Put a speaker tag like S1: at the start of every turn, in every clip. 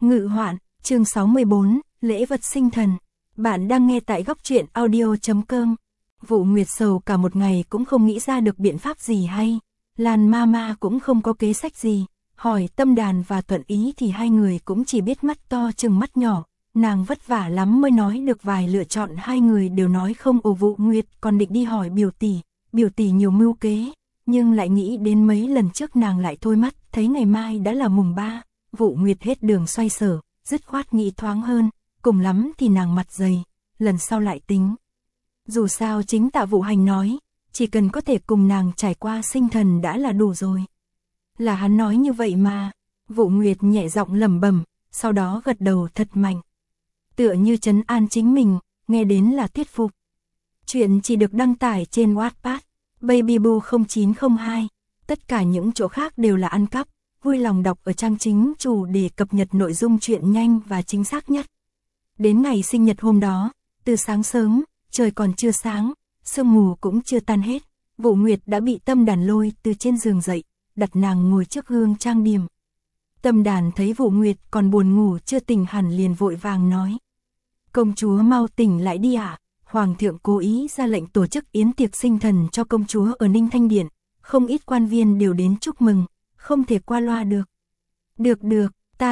S1: Ngự hoạn, chương 64, lễ vật sinh thần. Bạn đang nghe tại góc truyện audio.com. Vụ Nguyệt sầu cả một ngày cũng không nghĩ ra được biện pháp gì hay. Lan Mama cũng không có kế sách gì. Hỏi Tâm Đàn và Thuận Ý thì hai người cũng chỉ biết mắt to chừng mắt nhỏ. Nàng vất vả lắm mới nói được vài lựa chọn, hai người đều nói không. Vụ Nguyệt còn định đi hỏi biểu tỷ nhiều mưu kế, nhưng lại nghĩ đến mấy lần trước nàng lại thôi mắt, thấy ngày mai đã là mùng 3. Vụ Nguyệt hết đường xoay sở, dứt khoát nghĩ thoáng hơn, cùng lắm thì nàng mặt dày, lần sau lại tính. Dù sao chính Tạ Vũ Hành nói, chỉ cần có thể cùng nàng trải qua sinh thần đã là đủ rồi. Là hắn nói như vậy mà. Vụ Nguyệt nhẹ giọng lẩm bẩm, sau đó gật đầu thật mạnh. Tựa như trấn an chính mình, nghe đến là thuyết phục. Chuyện chỉ được đăng tải trên Wattpad, Babyboo 0902. Tất cả những chỗ khác đều là ăn cắp. Vui lòng đọc ở trang chính chủ để cập nhật nội dung chuyện nhanh và chính xác nhất. Đến ngày sinh nhật hôm đó, từ sáng sớm, trời còn chưa sáng, sương mù cũng chưa tan hết, Vụ Nguyệt đã bị Tâm Đàn lôi từ trên giường dậy, đặt nàng ngồi trước gương trang điểm. Tâm Đàn thấy Vụ Nguyệt còn buồn ngủ chưa tỉnh hẳn liền vội vàng nói: "Công chúa mau tỉnh lại đi ạ, Hoàng thượng cố ý ra lệnh tổ chức yến tiệc sinh thần cho công chúa ở Ninh Thanh Điện, không ít quan viên đều đến chúc mừng, không thể qua loa được." Được,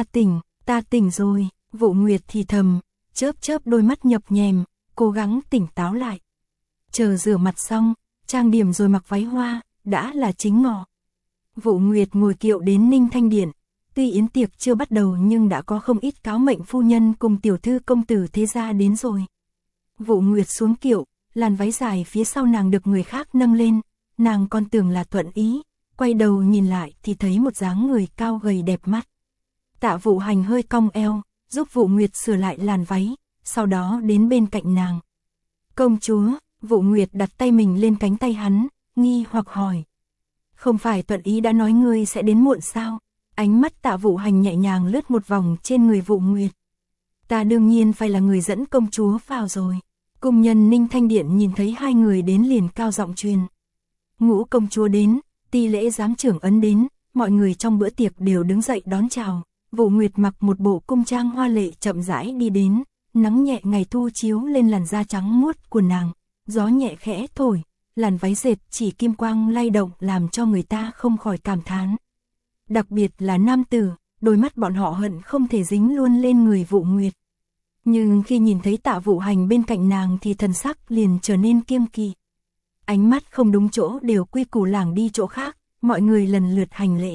S1: ta tỉnh rồi." Vụ Nguyệt thì thầm, chớp đôi mắt nhập nhèm, cố gắng tỉnh táo lại. Chờ rửa mặt xong, trang điểm rồi mặc váy hoa, đã là chính ngọ. Vụ Nguyệt ngồi kiệu đến Ninh Thanh Điện, tuy yến tiệc chưa bắt đầu nhưng đã có không ít cáo mệnh phu nhân cùng tiểu thư công tử thế gia đến rồi. Vụ Nguyệt xuống kiệu, làn váy dài phía sau nàng được người khác nâng lên, nàng còn tưởng là Thuận Ý, quay đầu nhìn lại thì thấy một dáng người cao gầy đẹp mắt. Tạ Vũ Hành hơi cong eo, giúp Vụ Nguyệt sửa lại làn váy, sau đó đến bên cạnh nàng. "Công chúa." Vụ Nguyệt đặt tay mình lên cánh tay hắn, nghi hoặc hỏi: "Không phải Thuận Ý đã nói ngươi sẽ đến muộn sao?" Ánh mắt Tạ Vũ Hành nhẹ nhàng lướt một vòng trên người Vụ Nguyệt. "Ta đương nhiên phải là người dẫn công chúa vào rồi." Cung nhân Ninh Thanh Điện nhìn thấy hai người đến liền cao giọng truyền: "Ngũ công chúa đến." Ti lễ giám trưởng ấn đến, mọi người trong bữa tiệc đều đứng dậy đón chào. Vụ Nguyệt mặc một bộ cung trang hoa lệ chậm rãi đi đến, nắng nhẹ ngày thu chiếu lên làn da trắng muốt của nàng, gió nhẹ khẽ thổi, làn váy dệt chỉ kim quang lay động làm cho người ta không khỏi cảm thán. Đặc biệt là nam tử, đôi mắt bọn họ hận không thể dính luôn lên người Vụ Nguyệt. Nhưng khi nhìn thấy Tạ Vũ Hành bên cạnh nàng thì thần sắc liền trở nên kiêng kỵ. Ánh mắt không đúng chỗ đều quy củ lảng đi chỗ khác, mọi người lần lượt hành lễ.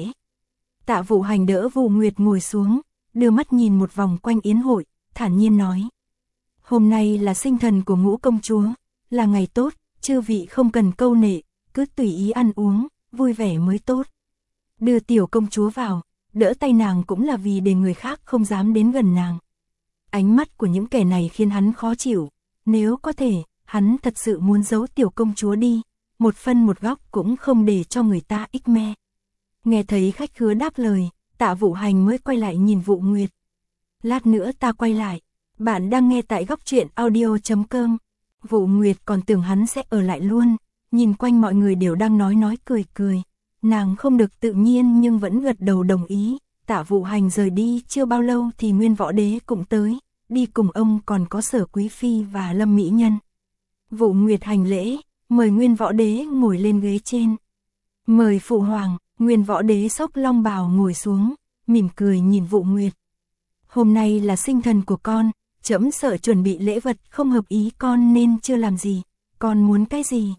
S1: Tạ Vũ Hành đỡ Vụ Nguyệt ngồi xuống, đưa mắt nhìn một vòng quanh yến hội, thản nhiên nói: "Hôm nay là sinh thần của Ngũ công chúa, là ngày tốt, chư vị không cần câu nệ, cứ tùy ý ăn uống, vui vẻ mới tốt." Đưa tiểu công chúa vào, đỡ tay nàng cũng là vì để người khác không dám đến gần nàng. Ánh mắt của những kẻ này khiến hắn khó chịu, nếu có thể, hắn thật sự muốn giấu tiểu công chúa đi, một phân một góc cũng không để cho người ta ích me. Nghe thấy khách khứa đáp lời, Tạ Vũ Hành mới quay lại nhìn Vụ Nguyệt. "Lát nữa ta quay lại." Bạn đang nghe tại góc truyện audio.com. Vụ Nguyệt còn tưởng hắn sẽ ở lại luôn, nhìn quanh mọi người đều đang nói cười. Nàng không được tự nhiên nhưng vẫn gật đầu đồng ý. Tạ Vũ Hành rời đi chưa bao lâu thì Nguyên Võ Đế cũng tới, đi cùng ông còn có Sở Quý Phi và Lâm Mỹ Nhân. Vụ Nguyệt hành lễ, mời Nguyên Võ Đế ngồi lên ghế trên. "Mời phụ hoàng." Nguyên Võ Đế xốc long bào ngồi xuống, mỉm cười nhìn Vụ Nguyệt. "Hôm nay là sinh thần của con, trẫm sợ chuẩn bị lễ vật không hợp ý con nên chưa làm gì, con muốn cái gì?"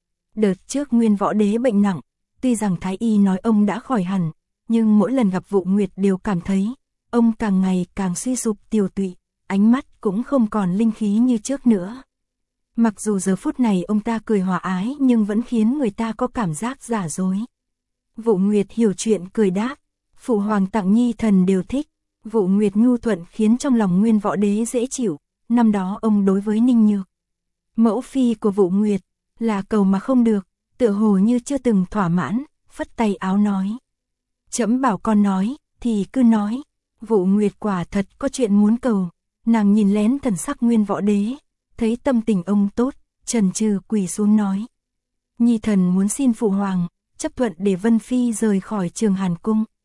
S1: Đợt trước Nguyên Võ Đế bệnh nặng, tuy rằng Thái Y nói ông đã khỏi hẳn, nhưng mỗi lần gặp Vụ Nguyệt đều cảm thấy ông càng ngày càng suy sụp tiều tụy, ánh mắt cũng không còn linh khí như trước nữa. Mặc dù giờ phút này ông ta cười hòa ái nhưng vẫn khiến người ta có cảm giác giả dối. Vụ Nguyệt hiểu chuyện cười đáp: "Phụ hoàng tặng nhi thần đều thích." Vụ Nguyệt nhu thuận khiến trong lòng Nguyên Võ Đế dễ chịu. Năm đó ông đối với Ninh Nhược, mẫu phi của Vụ Nguyệt, là cầu mà không được, tựa hồ như chưa từng thỏa mãn, phất tay áo nói: "Trẫm bảo con nói, thì cứ nói." Vụ Nguyệt quả thật có chuyện muốn cầu, nàng nhìn lén thần sắc Nguyên Võ Đế, thấy tâm tình ông tốt, chần chừ quỳ xuống nói: "Nhi thần muốn xin phụ hoàng chấp thuận để Vân Phi rời khỏi Trường Hàn Cung."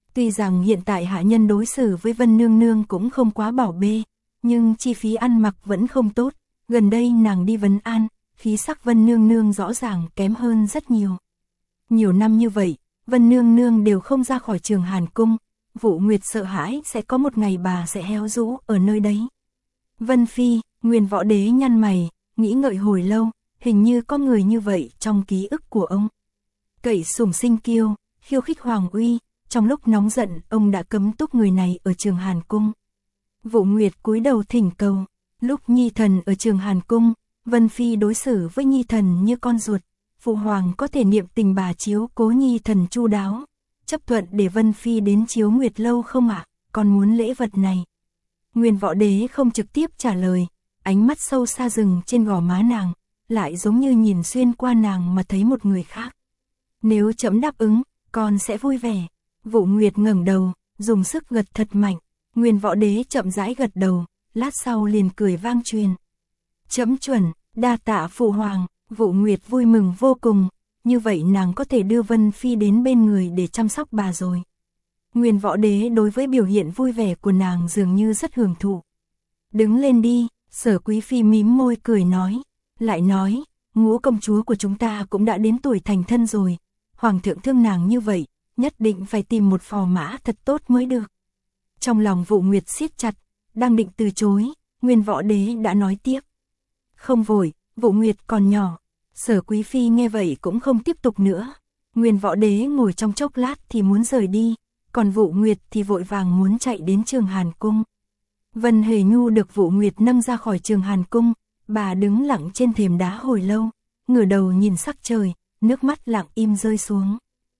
S1: Tuy rằng hiện tại hạ nhân đối xử với Vân Nương Nương cũng không quá bảo bê, nhưng chi phí ăn mặc vẫn không tốt, gần đây nàng đi vấn an, khí sắc Vân Nương Nương rõ ràng kém hơn rất nhiều. Nhiều năm như vậy, Vân Nương Nương đều không ra khỏi Trường Hàn Cung, Vũ Nguyệt sợ hãi sẽ có một ngày bà sẽ héo rũ ở nơi đấy. Vân Phi, Nguyên Võ Đế nhăn mày, nghĩ ngợi hồi lâu, hình như có người như vậy trong ký ức của ông. Cậy sủng sinh kiêu, khiêu khích hoàng uy, trong lúc nóng giận ông đã cấm túc người này ở Trường Hàn Cung. Vũ Nguyệt cúi đầu thỉnh cầu, lúc Nhi Thần ở Trường Hàn Cung, Vân Phi đối xử với Nhi Thần như con ruột, Phụ Hoàng có thể niệm tình bà chiếu cố Nhi Thần chu đáo, chấp thuận để Vân Phi đến Chiếu Nguyệt Lâu không ạ, con muốn lễ vật này. Nguyên Võ Đế không trực tiếp trả lời, ánh mắt sâu xa dừng trên gò má nàng, lại giống như nhìn xuyên qua nàng mà thấy một người khác. Nếu trẫm đáp ứng, con sẽ vui vẻ. Vũ Nguyệt ngẩng đầu, dùng sức gật thật mạnh. Nguyên Võ Đế chậm rãi gật đầu, lát sau liền cười vang truyền. Trẫm chuẩn, đa tạ Phụ Hoàng. Vũ Nguyệt vui mừng vô cùng, như vậy nàng có thể đưa Vân Phi đến bên người để chăm sóc bà rồi. Nguyên Võ Đế đối với biểu hiện vui vẻ của nàng dường như rất hưởng thụ. Đứng lên đi, Sở Quý Phi mím môi cười nói, lại nói, Ngũ công chúa của chúng ta cũng đã đến tuổi thành thân rồi, Hoàng thượng thương nàng như vậy, nhất định phải tìm một phò mã thật tốt mới được. Trong lòng Vũ Nguyệt siết chặt, đang định từ chối, Nguyên Võ Đế đã nói tiếp. Không vội, Vũ Nguyệt còn nhỏ. Sở Quý Phi nghe vậy cũng không tiếp tục nữa. Nguyên Võ Đế ngồi trong chốc lát thì muốn rời đi, còn Vũ Nguyệt thì vội vàng muốn chạy đến Trường Hàn Cung. Vân Hề Nhu được Vũ Nguyệt nâng ra khỏi Trường Hàn Cung, bà đứng lặng trên thềm đá hồi lâu, ngửa đầu nhìn sắc trời, nước mắt lặng im rơi xuống.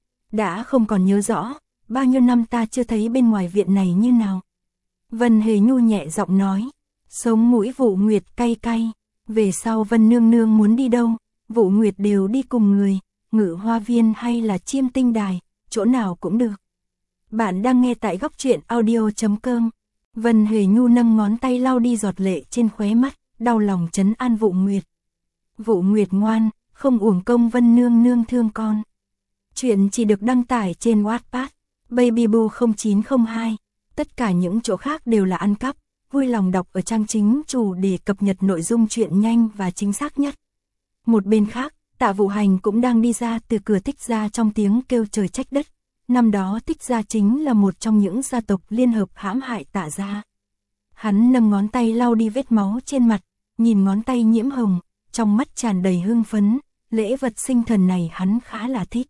S1: Đã không còn nhớ rõ, bao nhiêu năm ta chưa thấy bên ngoài viện này như nào. Vân Hề Nhu nhẹ giọng nói, sống mũi Vũ Nguyệt cay cay, về sau Vân Nương Nương muốn đi đâu, Vũ Nguyệt đều đi cùng người, Ngự Hoa Viên hay là Chiêm Tinh Đài, chỗ nào cũng được. Bạn đang nghe tại góc truyện audio.com. Vân Hề Nhu nâng ngón tay lau đi giọt lệ trên khóe mắt, đau lòng trấn an Vũ Nguyệt. Vũ Nguyệt ngoan, không uổng công Vân Nương Nương thương con. Chuyện chỉ được đăng tải trên Wattpad, Babyboo 0902. Tất cả những chỗ khác đều là ăn cắp, vui lòng đọc ở trang chính chủ để cập nhật nội dung truyện nhanh và chính xác nhất. Một bên khác, Tạ Vũ Hành cũng đang đi ra từ cửa Thích gia trong tiếng kêu trời trách đất. Năm đó Thích gia chính là một trong những gia tộc liên hợp hãm hại Tạ gia. Hắn nâng ngón tay lau đi vết máu trên mặt, nhìn ngón tay nhiễm hồng, trong mắt tràn đầy hưng phấn, lễ vật sinh thần này hắn khá là thích.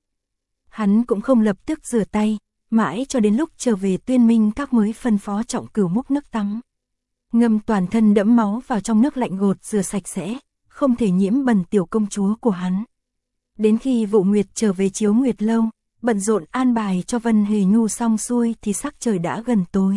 S1: Hắn cũng không lập tức rửa tay, mãi cho đến lúc trở về Tuyên Minh Các mới phân phó Trọng Cửu múc nước tắm. Ngâm toàn thân đẫm máu vào trong nước lạnh gột rửa sạch sẽ, không thể nhiễm bẩn tiểu công chúa của hắn. Đến khi Vũ Nguyệt trở về Chiếu Nguyệt Lâu, bận rộn an bài cho Vân Hề Nhu xong xuôi thì sắc trời đã gần tối.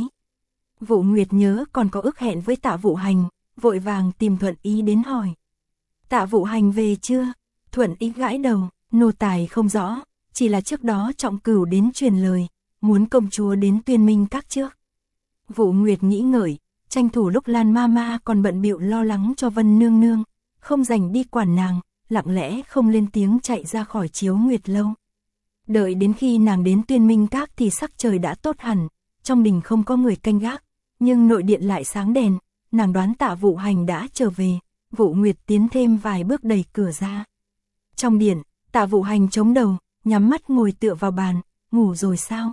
S1: Vũ Nguyệt nhớ còn có ước hẹn với Tạ Vũ Hành, vội vàng tìm Thuận Ý đến hỏi. Tạ Vũ Hành về chưa? Thuận Ý gãi đầu, nô tài không rõ, chỉ là trước đó Trọng Cửu đến truyền lời, muốn công chúa đến Tuyên Minh Các trước. Vũ Nguyệt nghĩ ngợi, tranh thủ lúc Lan Mama còn bận bịu lo lắng cho Vân Nương Nương, không dành đi quản nàng, lặng lẽ không lên tiếng chạy ra khỏi Chiếu Nguyệt Lâu. Đợi đến khi nàng đến Tuyên Minh Các thì sắc trời đã tốt hẳn, trong đình không có người canh gác, nhưng nội điện lại sáng đèn, nàng đoán Tạ Vũ Hành đã trở về, Vũ Nguyệt tiến thêm vài bước đẩy cửa ra. Trong điện, Tạ Vũ Hành chống đầu, nhắm mắt ngồi tựa vào bàn, ngủ rồi sao?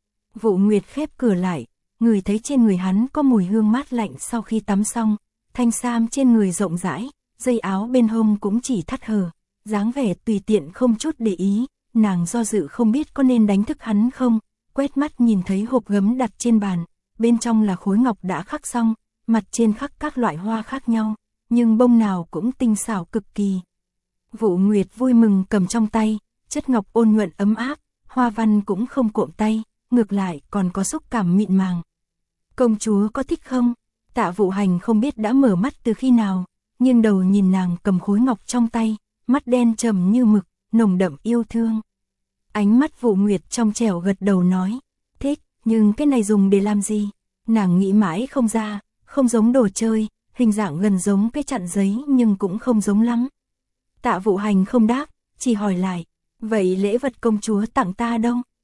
S1: Vũ Nguyệt khép cửa lại, người thấy trên người hắn có mùi hương mát lạnh sau khi tắm xong, thanh sam trên người rộng rãi, dây áo bên hông cũng chỉ thắt hở, dáng vẻ tùy tiện không chút để ý, nàng do dự không biết có nên đánh thức hắn không, quét mắt nhìn thấy hộp gấm đặt trên bàn, bên trong là khối ngọc đã khắc xong, mặt trên khắc các loại hoa khác nhau, nhưng bông nào cũng tinh xảo cực kỳ. Vũ Nguyệt vui mừng cầm trong tay, chất ngọc ôn nhuận ấm áp, hoa văn cũng không cộm tay, ngược lại còn có xúc cảm mịn màng. Công chúa có thích không? Tạ Vũ Hành không biết đã mở mắt từ khi nào, nghiêng đầu nhìn nàng cầm khối ngọc trong tay, mắt đen trầm như mực, nồng đậm yêu thương. Ánh mắt Vũ Nguyệt trong trẻo gật đầu nói, thích, nhưng cái này dùng để làm gì? Nàng nghĩ mãi không ra, không giống đồ chơi, hình dạng gần giống cái chặn giấy nhưng cũng không giống lắm. Tạ Vũ Hành không đáp, chỉ hỏi lại, vậy lễ vật công chúa tặng ta đâu?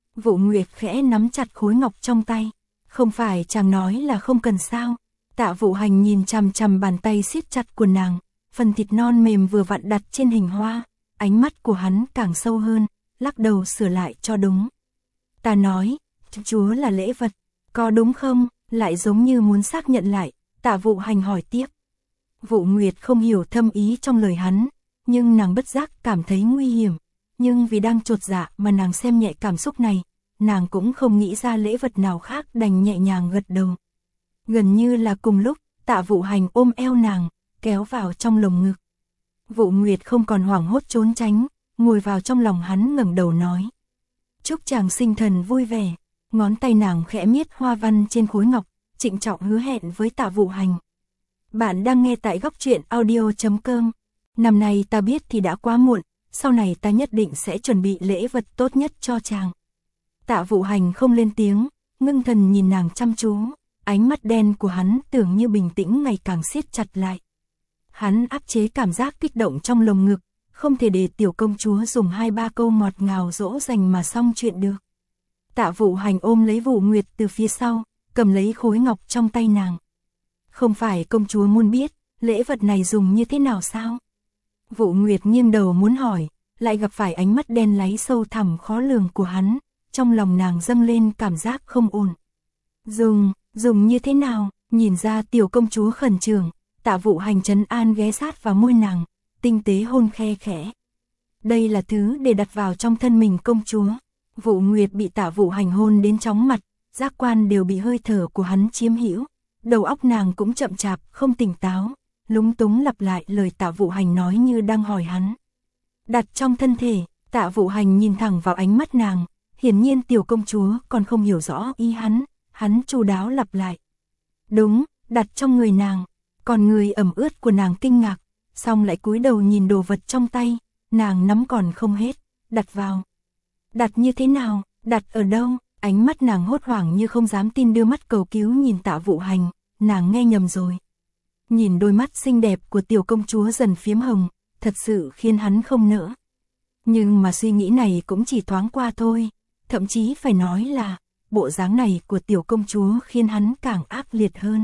S1: Vũ Nguyệt khẽ nắm chặt khối ngọc trong tay. Không phải chàng nói là không cần sao? Tạ Vũ Hành nhìn chằm chằm bàn tay siết chặt của nàng, phần thịt non mềm vừa vặn đặt trên hình hoa, ánh mắt của hắn càng sâu hơn, lắc đầu sửa lại cho đúng. Ta nói, chúa là lễ vật, có đúng không? Lại giống như muốn xác nhận lại, Tạ Vũ Hành hỏi tiếp. Vũ Nguyệt không hiểu thâm ý trong lời hắn, nhưng nàng bất giác cảm thấy nguy hiểm, nhưng vì đang chột dạ mà nàng xem nhẹ cảm xúc này, nàng cũng không nghĩ ra lễ vật nào khác đành nhẹ nhàng gật đầu. Gần như là cùng lúc, Tạ Vũ Hành ôm eo nàng, kéo vào trong lồng ngực. Vũ Nguyệt không còn hoảng hốt trốn tránh, ngồi vào trong lòng hắn ngẩng đầu nói. Chúc chàng sinh thần vui vẻ, ngón tay nàng khẽ miết hoa văn trên khối ngọc, trịnh trọng hứa hẹn với Tạ Vũ Hành. Bạn đang nghe tại góc truyện audio.com. Năm nay ta biết thì đã quá muộn, sau này ta nhất định sẽ chuẩn bị lễ vật tốt nhất cho chàng. Tạ Vũ Hành không lên tiếng, ngưng thần nhìn nàng chăm chú, ánh mắt đen của hắn tưởng như bình tĩnh ngày càng siết chặt lại. Hắn áp chế cảm giác kích động trong lồng ngực, không thể để tiểu công chúa dùng 2-3 câu ngọt ngào dỗ dành mà xong chuyện được. Tạ Vũ Hành ôm lấy Vũ Nguyệt từ phía sau, cầm lấy khối ngọc trong tay nàng. Không phải công chúa muốn biết, lễ vật này dùng như thế nào sao? Vũ Nguyệt nghiêng đầu muốn hỏi, lại gặp phải ánh mắt đen láy sâu thẳm khó lường của hắn, trong lòng nàng dâng lên cảm giác không ổn. Dùng như thế nào? Nhìn ra tiểu công chúa khẩn trương, Tạ Vũ Hành trấn an ghé sát vào môi nàng, tinh tế hôn khe khẽ. Đây là thứ để đặt vào trong thân mình công chúa. Vũ Nguyệt bị Tạ Vũ Hành hôn đến chóng mặt, giác quan đều bị hơi thở của hắn chiếm hữu, đầu óc nàng cũng chậm chạp, không tỉnh táo, lúng túng lặp lại lời Tạ Vũ Hành nói như đang hỏi hắn. Đặt trong thân thể, Tạ Vũ Hành nhìn thẳng vào ánh mắt nàng, hiển nhiên tiểu công chúa còn không hiểu rõ ý hắn chu đáo lặp lại. Đúng, đặt trong người nàng, còn người ẩm ướt của nàng kinh ngạc, xong lại cúi đầu nhìn đồ vật trong tay, nàng nắm còn không hết, đặt vào. Đặt như thế nào, đặt ở đâu? Ánh mắt nàng hốt hoảng như không dám tin đưa mắt cầu cứu nhìn Tạ Vũ Hành, nàng nghe nhầm rồi. Nhìn đôi mắt xinh đẹp của tiểu công chúa dần phiếm hồng, thật sự khiến hắn không nỡ. Nhưng mà suy nghĩ này cũng chỉ thoáng qua thôi, thậm chí phải nói là, bộ dáng này của tiểu công chúa khiến hắn càng ác liệt hơn.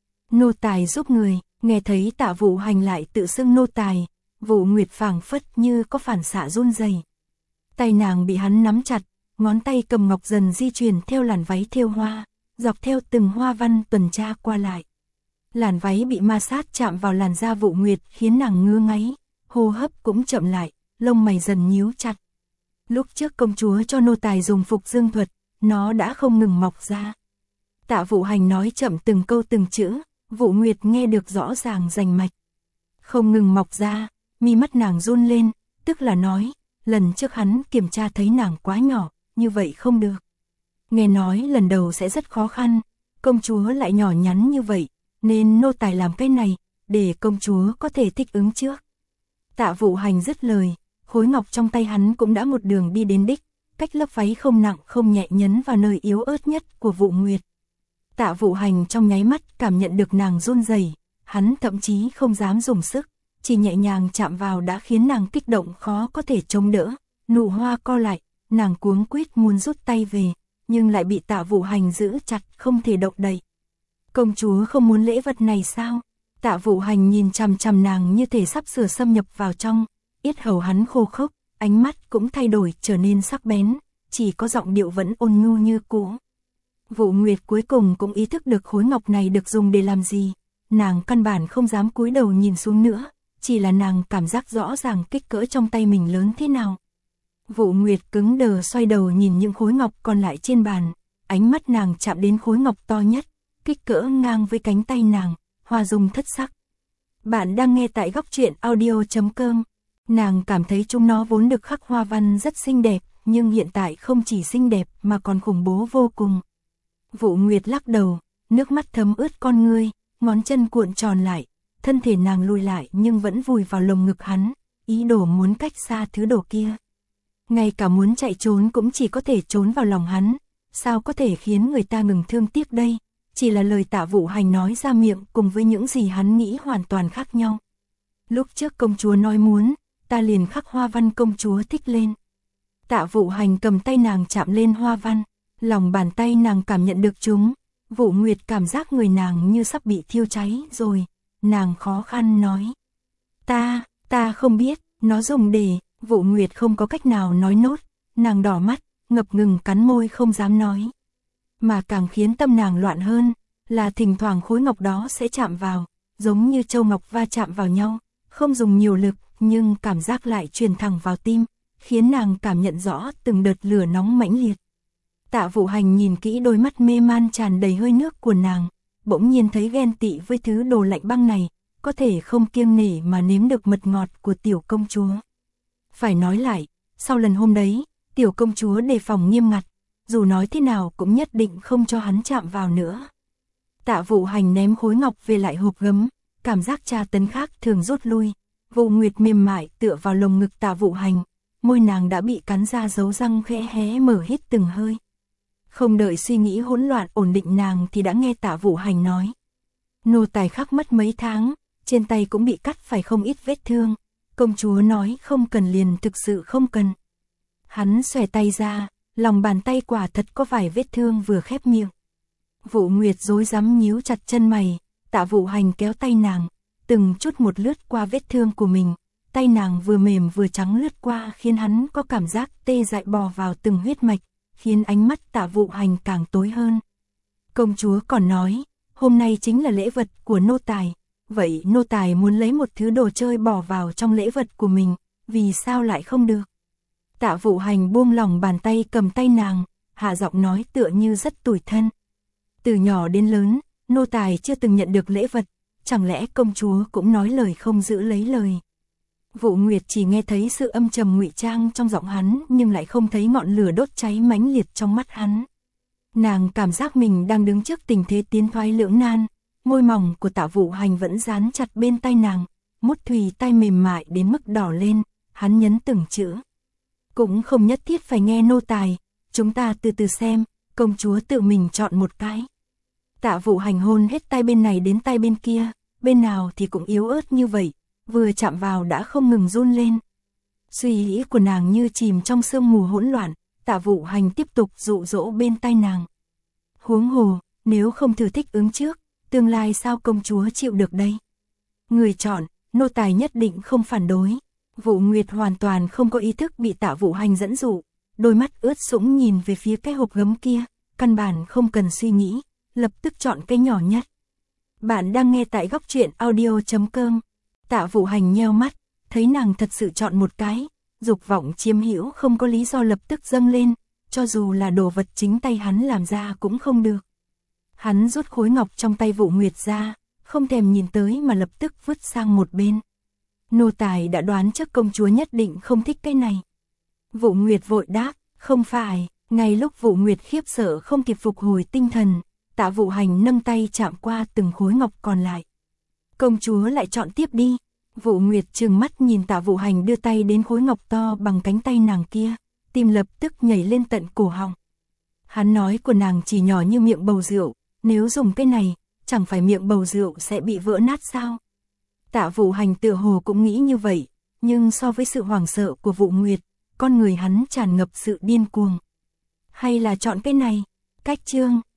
S1: Nô tài giúp người, nghe thấy Tạ Vũ Hành lại tự xưng nô tài, Vũ Nguyệt phảng phất như có phản xạ run rẩy. Tay nàng bị hắn nắm chặt, ngón tay cầm ngọc dần di chuyển theo làn váy thêu hoa, dọc theo từng hoa văn tuần tra qua lại. Làn váy bị ma sát chạm vào làn da Vũ Nguyệt khiến nàng ngứa ngáy, hô hấp cũng chậm lại, lông mày dần nhíu chặt. Lúc trước công chúa cho nô tài dùng phục dương thuật, nó đã không ngừng mọc ra. Tạ Vũ Hành nói chậm từng câu từng chữ, Vũ Nguyệt nghe được rõ ràng rành mạch. Không ngừng mọc ra, mi mắt nàng run lên, tức là nói, lần trước hắn kiểm tra thấy nàng quá nhỏ, như vậy không được. Nghe nói lần đầu sẽ rất khó khăn, công chúa lại nhỏ nhắn như vậy, nên nô tài làm cái này, để công chúa có thể thích ứng trước. Tạ Vũ Hành dứt lời, khối ngọc trong tay hắn cũng đã một đường đi đến đích, cách lớp váy không nặng không nhẹ nhấn vào nơi yếu ớt nhất của Vũ Nguyệt. Tạ Vũ Hành trong nháy mắt cảm nhận được nàng run rẩy, hắn thậm chí không dám dùng sức, chỉ nhẹ nhàng chạm vào đã khiến nàng kích động khó có thể chống đỡ, nụ hoa co lại, nàng cuống quýt muốn rút tay về, nhưng lại bị Tạ Vũ Hành giữ chặt không thể động đậy. Công chúa không muốn lễ vật này sao? Tạ Vũ Hành nhìn chằm chằm nàng như thể sắp sửa xâm nhập vào trong, yết hầu hắn khô khốc, ánh mắt cũng thay đổi trở nên sắc bén, chỉ có giọng điệu vẫn ôn nhu như cũ. Vũ Nguyệt cuối cùng cũng ý thức được khối ngọc này được dùng để làm gì, nàng căn bản không dám cúi đầu nhìn xuống nữa, chỉ là nàng cảm giác rõ ràng kích cỡ trong tay mình lớn thế nào. Vũ Nguyệt cứng đờ xoay đầu nhìn những khối ngọc còn lại trên bàn, ánh mắt nàng chạm đến khối ngọc to nhất, kích cỡ ngang với cánh tay nàng, hoa dung thất sắc. Bạn đang nghe tại góc truyện audio.com. Nàng cảm thấy chúng nó vốn được khắc hoa văn rất xinh đẹp, nhưng hiện tại không chỉ xinh đẹp mà còn khủng bố vô cùng. Vũ Nguyệt lắc đầu, nước mắt thấm ướt con ngươi, ngón chân cuộn tròn lại, thân thể nàng lùi lại nhưng vẫn vùi vào lồng ngực hắn, ý đồ muốn cách xa thứ đồ kia. Ngay cả muốn chạy trốn cũng chỉ có thể trốn vào lòng hắn, sao có thể khiến người ta ngừng thương tiếc đây, chỉ là lời Tạ Vũ Hành nói ra miệng cùng với những gì hắn nghĩ hoàn toàn khác nhau. Lúc trước công chúa nói muốn, ta liền khắc hoa văn công chúa thích lên. Tạ Vũ Hành cầm tay nàng chạm lên hoa văn, lòng bàn tay nàng cảm nhận được chúng. Vũ Nguyệt cảm giác người nàng như sắp bị thiêu cháy rồi, nàng khó khăn nói. Ta không biết, nó dùng để, Vũ Nguyệt không có cách nào nói nốt, nàng đỏ mắt, ngập ngừng cắn môi không dám nói. Mà càng khiến tâm nàng loạn hơn, là thỉnh thoảng khối ngọc đó sẽ chạm vào, giống như châu ngọc va chạm vào nhau, không dùng nhiều lực, nhưng cảm giác lại truyền thẳng vào tim, khiến nàng cảm nhận rõ từng đợt lửa nóng mãnh liệt. Tạ Vũ Hành nhìn kỹ đôi mắt mê man tràn đầy hơi nước của nàng, bỗng nhiên thấy ghen tị với thứ đồ lạnh băng này, có thể không kiêng nể mà nếm được mật ngọt của tiểu công chúa. Phải nói lại, sau lần hôm đấy, tiểu công chúa đề phòng nghiêm ngặt, dù nói thế nào cũng nhất định không cho hắn chạm vào nữa. Tạ Vũ Hành ném khối ngọc về lại hộp gấm, cảm giác tra tấn khác thường rút lui. Vũ Nguyệt mềm mại tựa vào lồng ngực Tạ Vũ Hành, môi nàng đã bị cắn ra dấu răng khẽ hé mở hít từng hơi. Không đợi suy nghĩ hỗn loạn ổn định nàng thì đã nghe Tạ Vũ Hành nói. Nô tài khắc mất mấy tháng, trên tay cũng bị cắt phải không ít vết thương. Công chúa nói không cần liền thực sự không cần. Hắn xòe tay ra, lòng bàn tay quả thật có vài vết thương vừa khép miệng. Vũ Nguyệt rối rắm nhíu chặt chân mày, Tạ Vũ Hành kéo tay nàng, từng chút một lướt qua vết thương của mình. Tay nàng vừa mềm vừa trắng lướt qua khiến hắn có cảm giác tê dại bò vào từng huyết mạch, khiến ánh mắt Tạ Vũ Hành càng tối hơn. Công chúa còn nói, hôm nay chính là lễ vật của nô tài, vậy nô tài muốn lấy một thứ đồ chơi bỏ vào trong lễ vật của mình, vì sao lại không được? Tạ Vũ Hành buông lỏng bàn tay cầm tay nàng, hạ giọng nói tựa như rất tủi thân. Từ nhỏ đến lớn, nô tài chưa từng nhận được lễ vật, chẳng lẽ công chúa cũng nói lời không giữ lấy lời? Vũ Nguyệt chỉ nghe thấy sự âm trầm ngụy trang trong giọng hắn nhưng lại không thấy ngọn lửa đốt cháy mãnh liệt trong mắt hắn. Nàng cảm giác mình đang đứng trước tình thế tiến thoái lưỡng nan, môi mỏng của Tạ Vũ Hành vẫn dán chặt bên tay nàng, mút thùy tai mềm mại đến mức đỏ lên, hắn nhấn từng chữ. Cũng không nhất thiết phải nghe nô tài, chúng ta từ từ xem, công chúa tự mình chọn một cái. Tạ Vũ Hành hôn hết tay bên này đến tay bên kia, bên nào thì cũng yếu ớt như vậy, vừa chạm vào đã không ngừng run lên. Suy nghĩ của nàng như chìm trong sương mù hỗn loạn, Tạ Vũ Hành tiếp tục dụ dỗ bên tai nàng. Huống hồ, nếu không thử thích ứng trước, tương lai sao công chúa chịu được đây? Người chọn, nô tài nhất định không phản đối. Vũ Nguyệt hoàn toàn không có ý thức bị Tạ Vũ Hành dẫn dụ, đôi mắt ướt sũng nhìn về phía cái hộp gấm kia, căn bản không cần suy nghĩ, lập tức chọn cái nhỏ nhất. Bạn đang nghe tại góc truyện audio.com. Tạ Vũ Hành nheo mắt, thấy nàng thật sự chọn một cái, dục vọng chiếm hữu không có lý do lập tức dâng lên, cho dù là đồ vật chính tay hắn làm ra cũng không được. Hắn rút khối ngọc trong tay Vũ Nguyệt ra, không thèm nhìn tới mà lập tức vứt sang một bên. Nô tài đã đoán chắc công chúa nhất định không thích cái này. Vũ Nguyệt vội đáp, không phải. Ngay lúc Vũ Nguyệt khiếp sợ không kịp phục hồi tinh thần, Tạ Vũ Hành nâng tay chạm qua từng khối ngọc còn lại. Công chúa lại chọn tiếp đi. Vũ Nguyệt trừng mắt nhìn Tạ Vũ Hành đưa tay đến khối ngọc to bằng cánh tay nàng kia, tim lập tức nhảy lên tận cổ họng. Hắn nói của nàng chỉ nhỏ như miệng bầu rượu, nếu dùng cái này, chẳng phải miệng bầu rượu sẽ bị vỡ nát sao? Tạ Vũ Hành tựa hồ cũng nghĩ như vậy, nhưng so với sự hoảng sợ của Vũ Nguyệt, con người hắn tràn ngập sự điên cuồng. Hay là chọn cái này? Cách chương